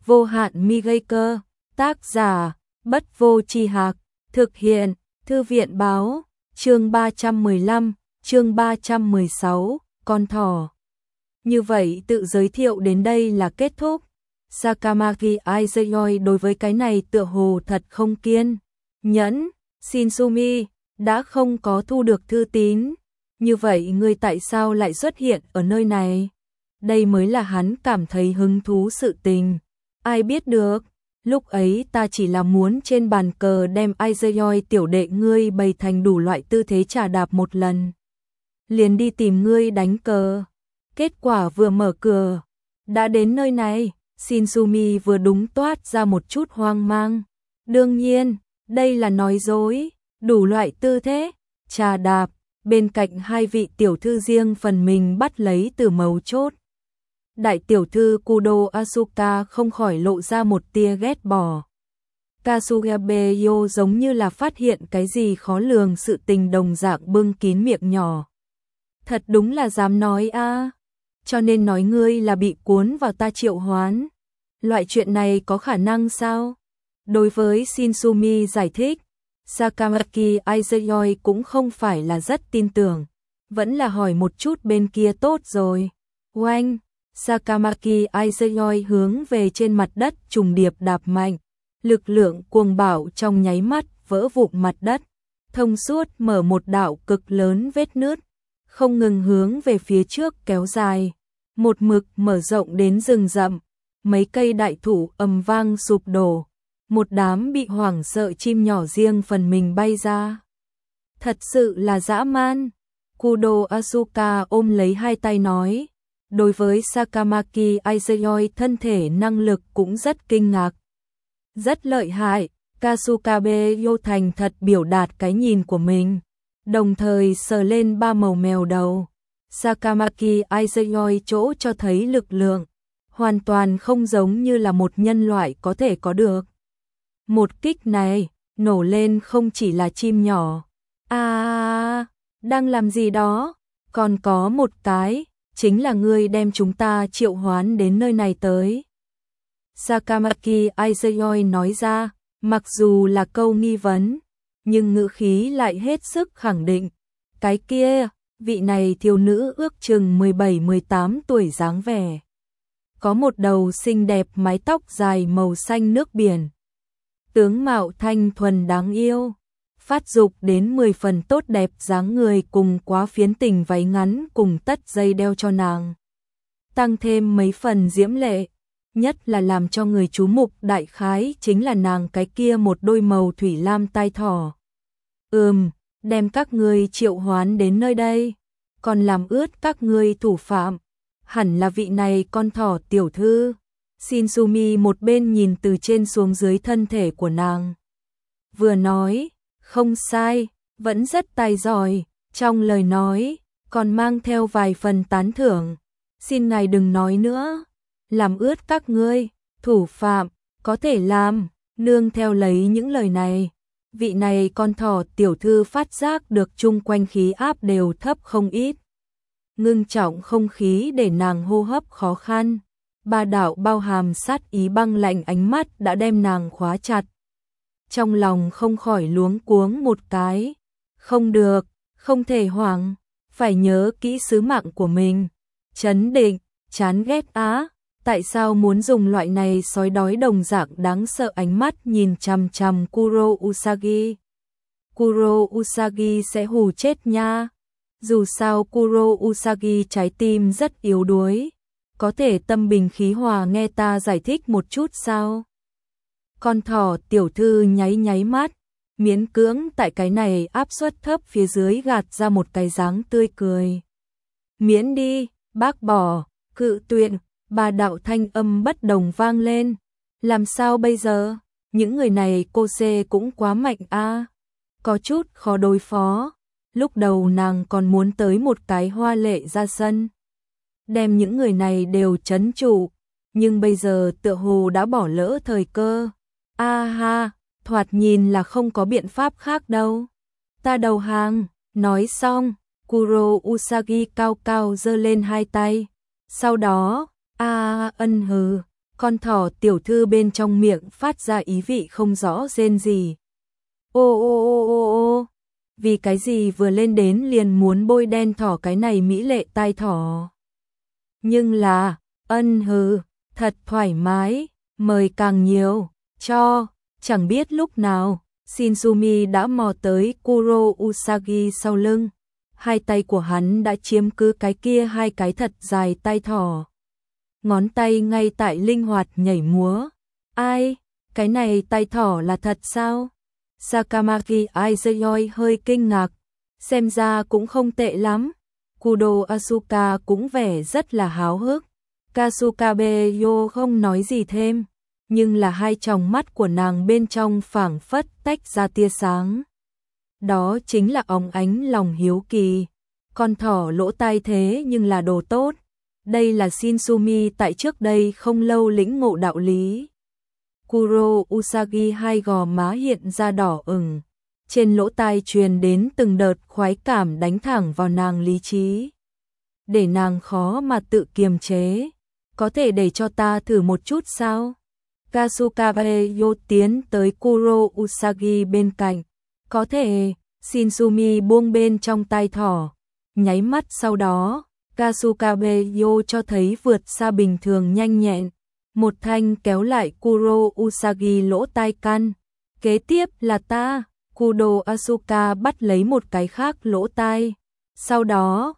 vô hạn mi gây cơ, tác giả, Bất Vô Tri Hạc, thực hiện, Thư viện báo, chương 315, chương 316, con thỏ. Như vậy tự giới thiệu đến đây là kết thúc. Sakamaki Aizuyoi đối với cái này tựa hồ thật không kiên nhẫn. Shinsumi, đã không có thu được thư tín. Như vậy ngươi tại sao lại xuất hiện ở nơi này? Đây mới là hắn cảm thấy hứng thú sự tình. Ai biết được, lúc ấy ta chỉ là muốn trên bàn cờ đem Aizuyoi tiểu đệ ngươi bày thành đủ loại tư thế trà đạp một lần. Liền đi tìm ngươi đánh cờ. Kết quả vừa mở cửa, đã đến nơi này. Shinsumi vừa đúng toát ra một chút hoang mang. Đương nhiên, đây là nói dối, đủ loại tư thế, trà đạp, bên cạnh hai vị tiểu thư riêng phần mình bắt lấy từ mấu chốt. Đại tiểu thư Kudo Asuka không khỏi lộ ra một tia ghét bỏ. Kasugabe Yo giống như là phát hiện cái gì khó lường sự tình đồng dạng bưng kín miệng nhỏ. Thật đúng là dám nói a, cho nên nói ngươi là bị cuốn vào ta triệu hoán. Loại chuyện này có khả năng sao? Đối với Shinsumi giải thích, Sakamaki Aizuyoi cũng không phải là rất tin tưởng, vẫn là hỏi một chút bên kia tốt rồi. Oanh, Sakamaki Aizuyoi hướng về trên mặt đất trùng điệp đạp mạnh, lực lượng cuồng bạo trong nháy mắt vỡ vụn mặt đất, thông suốt mở một đạo cực lớn vết nứt, không ngừng hướng về phía trước kéo dài, một mực mở rộng đến rừng rậm, mấy cây đại thụ ầm vang sụp đổ, một đám bị hoảng sợ chim nhỏ riêng phần mình bay ra. Thật sự là dã man. Kudo Asuka ôm lấy hai tay nói, đối với Sakamaki Aizuyoi thân thể năng lực cũng rất kinh ngạc. Rất lợi hại, Kasukabe Yo thành thật biểu đạt cái nhìn của mình, đồng thời sờ lên ba màu mèo đầu. Sakamaki Aizuyoi chỗ cho thấy lực lượng, hoàn toàn không giống như là một nhân loại có thể có được. Một kích này, nổ lên không chỉ là chim nhỏ. Đang làm gì đó? Còn có một cái, chính là ngươi đem chúng ta triệu hoán đến nơi này tới. Sakamaki Aizuyoi nói ra, mặc dù là câu nghi vấn, nhưng ngữ khí lại hết sức khẳng định. Cái kia, vị này thiếu nữ ước chừng 17-18 tuổi dáng vẻ. Có một đầu xinh đẹp mái tóc dài màu xanh nước biển. Tướng mạo thanh thuần đáng yêu, phát dục đến 10 phần tốt đẹp dáng người cùng quá phiến tình váy ngắn cùng tất dây đeo cho nàng. Tăng thêm mấy phần diễm lệ, nhất là làm cho người chú mục đại khái chính là nàng cái kia một đôi màu thủy lam tai thỏ. Đem các ngươi triệu hoán đến nơi đây, còn làm ướt các ngươi thủ phạm, hẳn là vị này con thỏ tiểu thư. Shinsumi một bên nhìn từ trên xuống dưới thân thể của nàng, vừa nói, không sai, vẫn rất tài giỏi, trong lời nói, còn mang theo vài phần tán thưởng. Xin ngài đừng nói nữa, làm ướt các ngươi, thủ phạm, có thể làm, nương theo lấy những lời này. Vị này con thỏ tiểu thư phát giác được chung quanh khí áp đều thấp không ít. Ngưng trọng không khí để nàng hô hấp khó khăn. Ba đạo bao hàm sát ý băng lạnh ánh mắt đã đem nàng khóa chặt. Trong lòng không khỏi luống cuống một cái. Không được, không thể hoảng, phải nhớ kỹ sứ mạng của mình. Chấn định, chán ghét á, tại sao muốn dùng loại này sói đói đồng dạng đáng sợ ánh mắt nhìn chằm chằm Kuro Usagi. Kuro Usagi sẽ hù chết nha. Dù sao Kuro Usagi trái tim rất yếu đuối. Có thể tâm bình khí hòa nghe ta giải thích một chút sao? Con thỏ tiểu thư nháy nháy mắt, miễn cưỡng tại cái này áp suất thấp phía dưới gạt ra một cái dáng tươi cười. Miễn đi, bác bỏ, cự tuyệt, ba đạo thanh âm bất đồng vang lên. Làm sao bây giờ? Những người này cô xê cũng quá mạnh a, có chút khó đối phó. Lúc đầu nàng còn muốn tới một cái hoa lệ ra sân, đem những người này đều trấn trụ, nhưng bây giờ tựa hồ đã bỏ lỡ thời cơ. Thoạt nhìn là không có biện pháp khác đâu. Ta đầu hàng. Nói xong, Kuro Usagi cao cao giơ lên hai tay. Sau đó, ân hừ, Con thỏ tiểu thư bên trong miệng phát ra ý vị không rõ rên gì. Ô ô ô ô ô, vì cái gì vừa lên đến liền muốn bôi đen thỏ cái này mỹ lệ tai thỏ. Nhưng là, thật thoải mái, mời càng nhiều, cho, chẳng biết lúc nào, Shinzumi đã mò tới Kuro Usagi sau lưng. Hai tay của hắn đã chiếm cứ cái kia hai cái thật dài tai thỏ. Ngón tay ngay tại linh hoạt nhảy múa. Ai, cái này tai thỏ là thật sao? Sakamaki Aizuyoi hơi kinh ngạc, xem ra cũng không tệ lắm. Kudo Asuka cũng vẻ rất là háo hức. Kasukabe Yo không nói gì thêm, nhưng là hai tròng mắt của nàng bên trong phảng phất tách ra tia sáng. Đó chính là óng ánh lòng hiếu kỳ. Con thỏ lỗ tai thế nhưng là đồ tốt. Đây là Shinzumi tại trước đây không lâu lĩnh ngộ đạo lý. Kuro Usagi hai gò má hiện ra đỏ ửng, trên lỗ tai truyền đến từng đợt khoái cảm đánh thẳng vào nàng lý trí, để nàng khó mà tự kiềm chế. Có thể để cho ta thử một chút sao? Kasukabe Yo tiến tới Kuro Usagi bên cạnh. Có thể. Shinzumi buông bên trong tai thỏ, nháy mắt sau đó, Kasukabe Yo cho thấy vượt xa bình thường nhanh nhẹn, một thanh kéo lại Kuro Usagi lỗ tai căn. Kế tiếp là ta. Kudo Asuka bắt lấy một cái khác lỗ tai. Sau đó,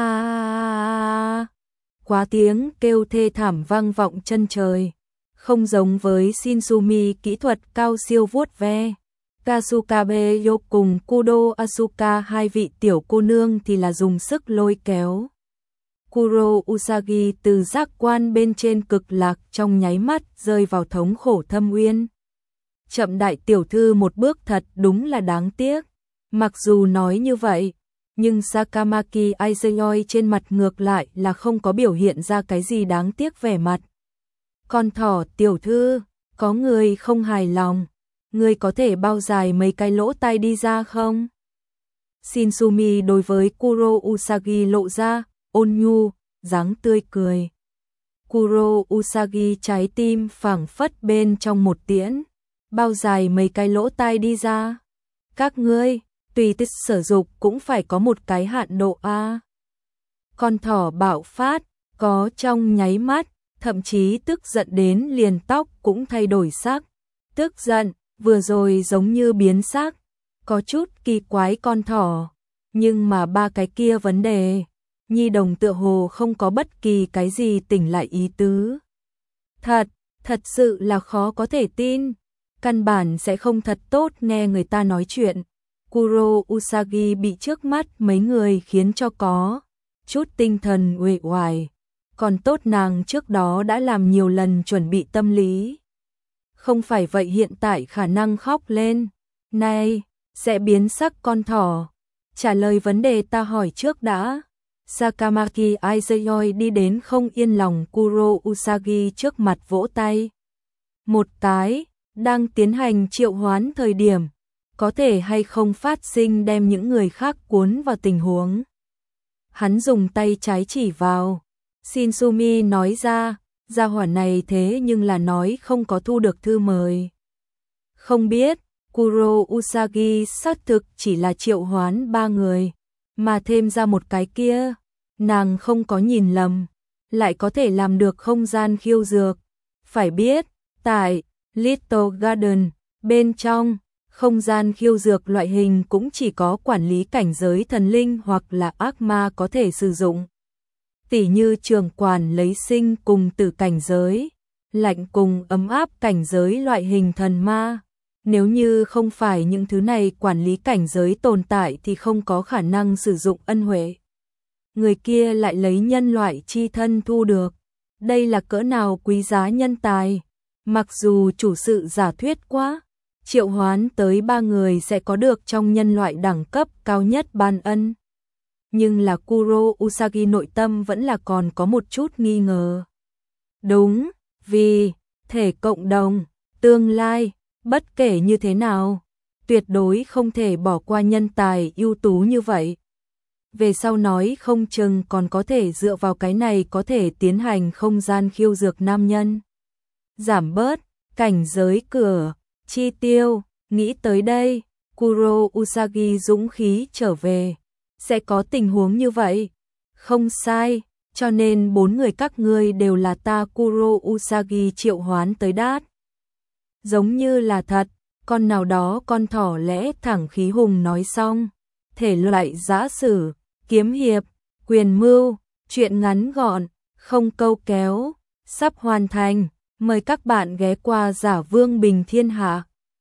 quá tiếng kêu thê thảm vang vọng chân trời. Không giống với Shinzumi kỹ thuật cao siêu vuốt ve. Kasukabe Yo cùng Kudo Asuka hai vị tiểu cô nương thì là dùng sức lôi kéo. Kuro Usagi từ giác quan bên trên cực lạc trong nháy mắt rơi vào thống khổ thâm uyên. Chậm đại tiểu thư một bước thật đúng là đáng tiếc. Mặc dù nói như vậy, nhưng Sakamaki Aizuyoi trên mặt ngược lại là không có biểu hiện ra cái gì đáng tiếc vẻ mặt. Con thỏ tiểu thư, có người không hài lòng. Ngươi có thể bao dài mấy cái lỗ tai đi ra không? Shinzumi đối với Kuro Usagi lộ ra ôn nhu, dáng tươi cười. Kuro Usagi trái tim phảng phất bên trong một tiễn. Bao dài mấy cái lỗ tai đi ra? Các ngươi, tùy thích sử dụng cũng phải có một cái hạn độ a. Con thỏ bạo phát, có trong nháy mắt, thậm chí tức giận đến liền tóc cũng thay đổi sắc. Tức giận, vừa rồi giống như biến sắc, có chút kỳ quái con thỏ, nhưng mà ba cái kia vấn đề, nhi đồng tựa hồ không có bất kỳ cái gì tỉnh lại ý tứ. Thật sự là khó có thể tin, căn bản sẽ không thật tốt nghe người ta nói chuyện. Kuro Usagi bị trước mắt mấy người khiến cho có chút tinh thần uể oải, còn tốt nàng trước đó đã làm nhiều lần chuẩn bị tâm lý. Không phải vậy hiện tại khả năng khóc lên. Này, sẽ biến sắc con thỏ. Trả lời vấn đề ta hỏi trước đã. Sakamaki Aizuyoi đi đến không yên lòng Kuro Usagi trước mặt vỗ tay. Một cái, đang tiến hành triệu hoán thời điểm, có thể hay không phát sinh đem những người khác cuốn vào tình huống. Hắn dùng tay trái chỉ vào. Shinzumi nói ra. Gia hỏa này thế nhưng là nói không có thu được thư mời. Không biết, Kuro Usagi xác thực chỉ là triệu hoán 3 người, mà thêm ra một cái kia, nàng không có nhìn lầm, lại có thể làm được không gian khiêu dược. Phải biết, tại Little Garden, bên trong, không gian khiêu dược loại hình cũng chỉ có quản lý cảnh giới thần linh hoặc là ác ma có thể sử dụng. Tỉ như trường quản lấy sinh cùng tử cảnh giới, lạnh cùng ấm áp cảnh giới loại hình thần ma. Nếu như không phải những thứ này quản lý cảnh giới tồn tại thì không có khả năng sử dụng ân huệ. Người kia lại lấy nhân loại chi thân thu được. Đây là cỡ nào quý giá nhân tài. Mặc dù chủ sự giả thuyết quá, triệu hoán tới 3 người sẽ có được trong nhân loại đẳng cấp cao nhất ban ân. Nhưng là Kuro Usagi nội tâm vẫn là còn có một chút nghi ngờ. Đúng, vì thể cộng đồng, tương lai, bất kể như thế nào, tuyệt đối không thể bỏ qua nhân tài ưu tú như vậy. Về sau nói không chừng còn có thể dựa vào cái này có thể tiến hành không gian khiêu dược nam nhân. giảm bớt cảnh giới cửa, chi tiêu, nghĩ tới đây, Kuro Usagi dũng khí trở về. Sẽ có tình huống như vậy? Không sai, cho nên 4 người các ngươi đều là ta Kuro Usagi triệu hoán tới đát. Giống như là thật, con nào đó con thỏ lẽ thẳng khí hùng nói xong. Thể loại giã sử, kiếm hiệp, quyền mưu, chuyện ngắn gọn, không câu kéo, sắp hoàn thành. Mời các bạn ghé qua Giả Vương Bình Thiên Hạ.